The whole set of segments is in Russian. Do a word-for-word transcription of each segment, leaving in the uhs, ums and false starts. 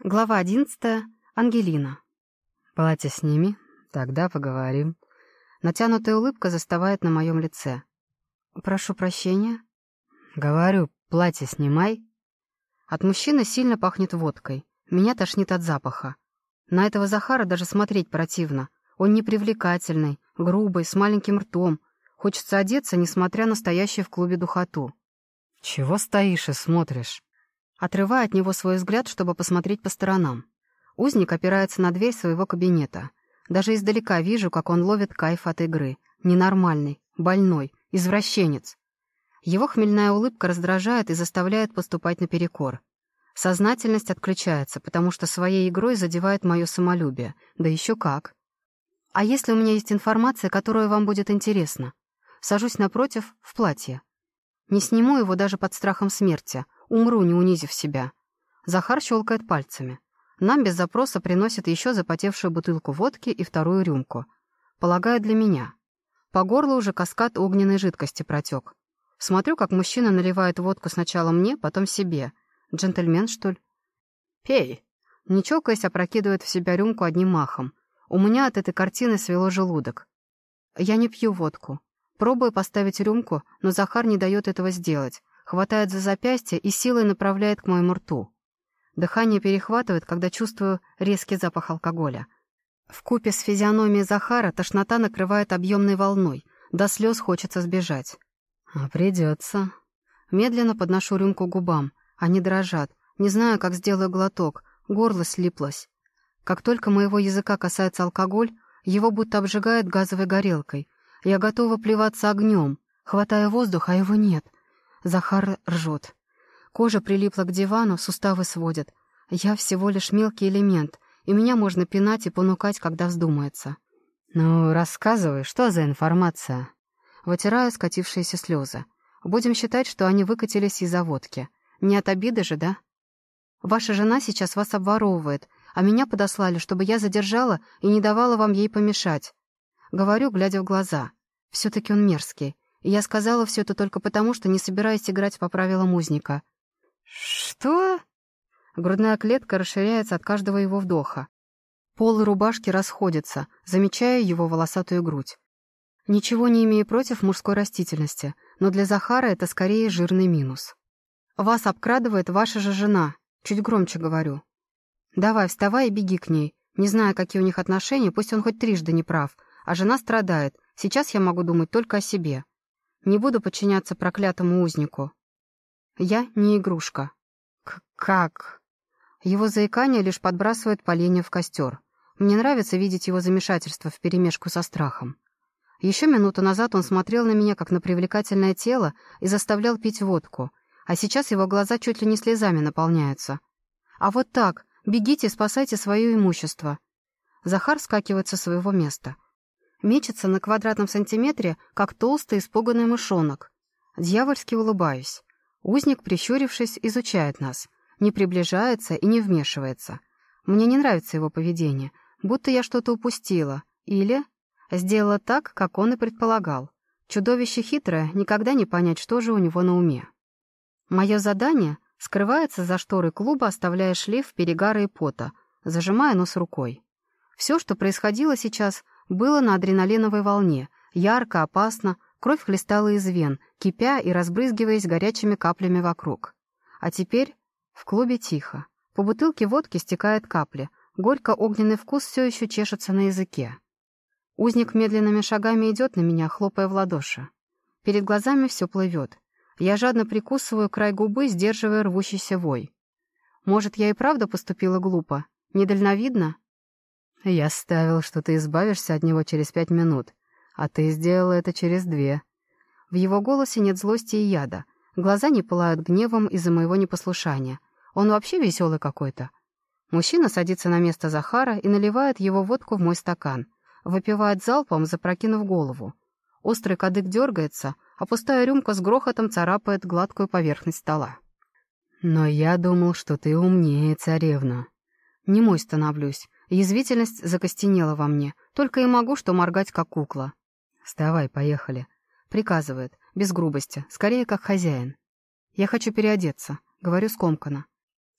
Глава одиннадцатая. Ангелина. «Платье сними, тогда поговорим». Натянутая улыбка застывает на моем лице. «Прошу прощения». «Говорю, платье снимай». От мужчины сильно пахнет водкой. Меня тошнит от запаха. На этого Захара даже смотреть противно. Он непривлекательный, грубый, с маленьким ртом. Хочется одеться, несмотря на стоящую в клубе духоту. «Чего стоишь и смотришь?» Отрывая от него свой взгляд, чтобы посмотреть по сторонам. Узник опирается на дверь своего кабинета. Даже издалека вижу, как он ловит кайф от игры. Ненормальный, больной, извращенец. Его хмельная улыбка раздражает и заставляет поступать наперекор. Сознательность отключается, потому что своей игрой задевает мое самолюбие. Да еще как. А если у меня есть информация, которая вам будет интересна? Сажусь напротив, в платье. Не сниму его даже под страхом смерти. Умру, не унизив себя. Захар щелкает пальцами. Нам без запроса приносят еще запотевшую бутылку водки и вторую рюмку. Полагаю, для меня. По горлу уже каскад огненной жидкости протек. Смотрю, как мужчина наливает водку сначала мне, потом себе. Джентльмен, что ли? «Пей!» Не чокаясь, опрокидывает в себя рюмку одним махом. У меня от этой картины свело желудок. Я не пью водку. Пробую поставить рюмку, но Захар не дает этого сделать. Хватает за запястье и силой направляет к моему рту. Дыхание перехватывает, когда чувствую резкий запах алкоголя. Вкупе с физиономией Захара тошнота накрывает объемной волной. До слез хочется сбежать. «А придется». Медленно подношу рюмку к губам. Они дрожат. Не знаю, как сделаю глоток. Горло слиплось. Как только моего языка касается алкоголь, его будто обжигает газовой горелкой. Я готова плеваться огнем. Хватая воздух, а его нет. Захар ржет. Кожа прилипла к дивану, суставы сводят. Я всего лишь мелкий элемент, и меня можно пинать и понукать, когда вздумается. «Ну, рассказывай, что за информация?» Вытираю скатившиеся слезы. Будем считать, что они выкатились из-за водки. Не от обиды же, да? Ваша жена сейчас вас обворовывает, а меня подослали, чтобы я задержала и не давала вам ей помешать. Говорю, глядя в глаза. Все-таки он мерзкий. И я сказала все это только потому, что не собираюсь играть по правилам узника. «Что?» Грудная клетка расширяется от каждого его вдоха. Полы рубашки расходятся, замечая его волосатую грудь. Ничего не имею против мужской растительности, но для Захара это скорее жирный минус. «Вас обкрадывает ваша же жена», чуть громче говорю. «Давай, вставай и беги к ней. Не знаю, какие у них отношения, пусть он хоть трижды не прав, а жена страдает. Сейчас я могу думать только о себе. Не буду подчиняться проклятому узнику. Я не игрушка». К «Как?» Его заикание лишь подбрасывает поленья в костер. Мне нравится видеть его замешательство вперемешку со страхом. Еще минуту назад он смотрел на меня, как на привлекательное тело, и заставлял пить водку, а сейчас его глаза чуть ли не слезами наполняются. «А вот так, бегите, спасайте свое имущество». Захар скакивает со своего места. Мечется на квадратном сантиметре, как толстый испуганный мышонок. Дьявольски улыбаюсь. Узник, прищурившись, изучает нас. Не приближается и не вмешивается. Мне не нравится его поведение, будто я что-то упустила. Или сделала так, как он и предполагал. Чудовище хитрое, никогда не понять, что же у него на уме. Мое задание — скрывается за шторой клуба, оставляя шлейф перегара и пота, зажимая нос рукой. Все, что происходило сейчас, было на адреналиновой волне, ярко, опасно, кровь хлестала из вен, кипя и разбрызгиваясь горячими каплями вокруг. А теперь в клубе тихо. По бутылке водки стекают капли, горько-огненный вкус все еще чешется на языке. Узник медленными шагами идет на меня, хлопая в ладоши. Перед глазами все плывет. Я жадно прикусываю край губы, сдерживая рвущийся вой. Может, я и правда поступила глупо? Недальновидно? «Я ставил, что ты избавишься от него через пять минут, а ты сделала это через две». В его голосе нет злости и яда. Глаза не пылают гневом из-за моего непослушания. Он вообще веселый какой-то. Мужчина садится на место Захара и наливает его водку в мой стакан. Выпивает залпом, запрокинув голову. Острый кадык дергается, а пустая рюмка с грохотом царапает гладкую поверхность стола. «Но я думал, что ты умнее, царевна». Немой становлюсь. Язвительность закостенела во мне. Только и могу что моргать, как кукла. «Вставай, поехали». Приказывает, без грубости, скорее как хозяин. Я хочу переодеться, говорю скомканно.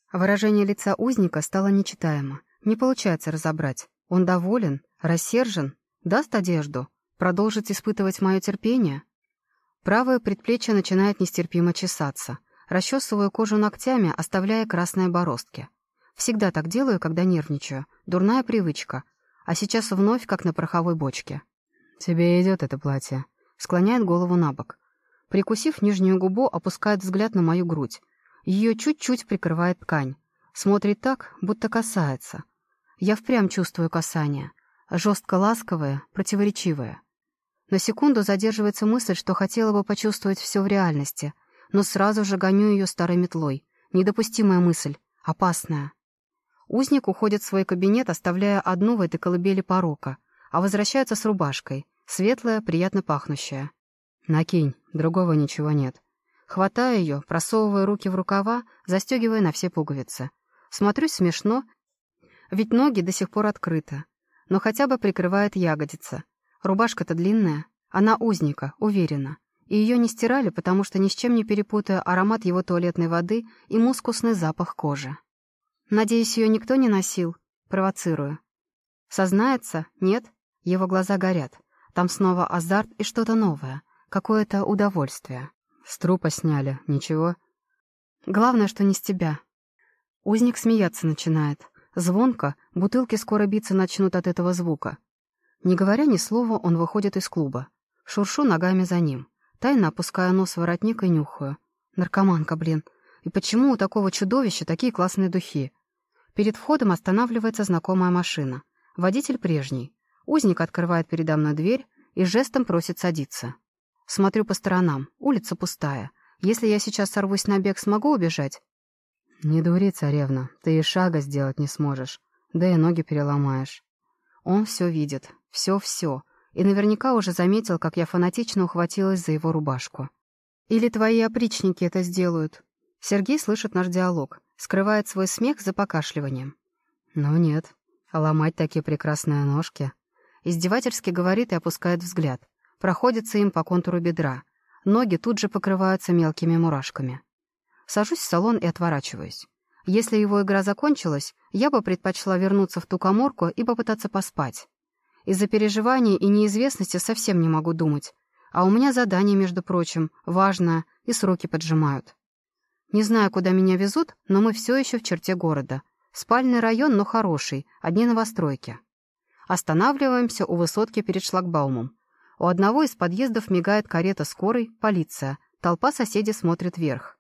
Выражение лица узника стало нечитаемо. Не получается разобрать. Он доволен, рассержен, даст одежду, продолжит испытывать мое терпение. Правое предплечье начинает нестерпимо чесаться. Расчесываю кожу ногтями, оставляя красные бороздки. Всегда так делаю, когда нервничаю. Дурная привычка. А сейчас вновь, как на пороховой бочке. «Тебе идет это платье», — склоняет голову на бок. Прикусив нижнюю губу, опускает взгляд на мою грудь. Ее чуть-чуть прикрывает ткань. Смотрит так, будто касается. Я впрямь чувствую касание. Жестко ласковое, противоречивое. На секунду задерживается мысль, что хотела бы почувствовать все в реальности, но сразу же гоню ее старой метлой. Недопустимая мысль. Опасная. Узник уходит в свой кабинет, оставляя одну в этой колыбели порока, а возвращается с рубашкой. Светлая, приятно пахнущая. «Накинь, другого ничего нет». Хватаю ее, просовывая руки в рукава, застегивая на все пуговицы. Смотрюсь смешно, ведь ноги до сих пор открыты. Но хотя бы прикрывает ягодицы. Рубашка-то длинная, она узника, уверена. И ее не стирали, потому что ни с чем не перепутаю аромат его туалетной воды и мускусный запах кожи. Надеюсь, ее никто не носил? Провоцирую. Сознается? Нет? Его глаза горят. Там снова азарт и что-то новое. Какое-то удовольствие. С трупа сняли, ничего? Главное, что не с тебя. Узник смеяться начинает. Звонко, бутылки скоро биться начнут от этого звука. Не говоря ни слова, он выходит из клуба. Шуршу ногами за ним. Тайно опускаю нос в воротник и нюхаю. Наркоманка, блин. И почему у такого чудовища такие классные духи? Перед входом останавливается знакомая машина. Водитель прежний. Узник открывает передо мной дверь и жестом просит садиться. Смотрю по сторонам. Улица пустая. Если я сейчас сорвусь на бег, смогу убежать? «Не дури, царевна, ты и шага сделать не сможешь, да и ноги переломаешь». Он все видит, все-все, и наверняка уже заметил, как я фанатично ухватилась за его рубашку. Или твои опричники это сделают? Сергей слышит наш диалог, скрывает свой смех за покашливанием. «Ну нет, а ломать такие прекрасные ножки». Издевательски говорит и опускает взгляд. Проходится им по контуру бедра. Ноги тут же покрываются мелкими мурашками. Сажусь в салон и отворачиваюсь. Если его игра закончилась, я бы предпочла вернуться в ту каморку и попытаться поспать. Из-за переживаний и неизвестности совсем не могу думать. А у меня задание, между прочим, важное, и сроки поджимают. Не знаю, куда меня везут, но мы все еще в черте города. Спальный район, но хороший, одни новостройки. Останавливаемся у высотки перед шлагбаумом. У одного из подъездов мигает карета скорой, полиция. Толпа соседей смотрит вверх.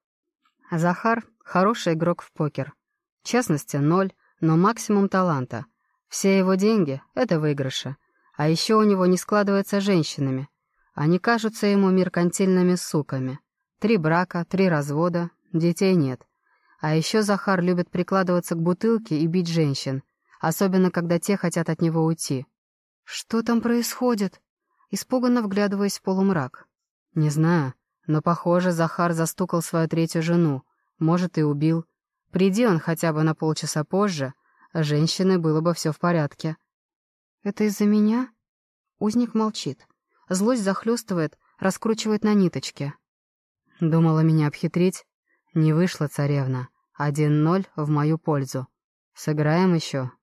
Захар — хороший игрок в покер. Честности ноль, но максимум таланта. Все его деньги — это выигрыши. А еще у него не складывается с женщинами. Они кажутся ему меркантильными суками. Три брака, три развода, детей нет. А еще Захар любит прикладываться к бутылке и бить женщин, особенно когда те хотят от него уйти. «Что там происходит?» Испуганно вглядываясь в полумрак. «Не знаю. Но, похоже, Захар застукал свою третью жену. Может, и убил. Приди он хотя бы на полчаса позже, а женщиной было бы все в порядке». «Это из-за меня?» Узник молчит. Злость захлестывает, раскручивает на ниточке. «Думала меня обхитрить? Не вышло, царевна. Один ноль в мою пользу. Сыграем еще?»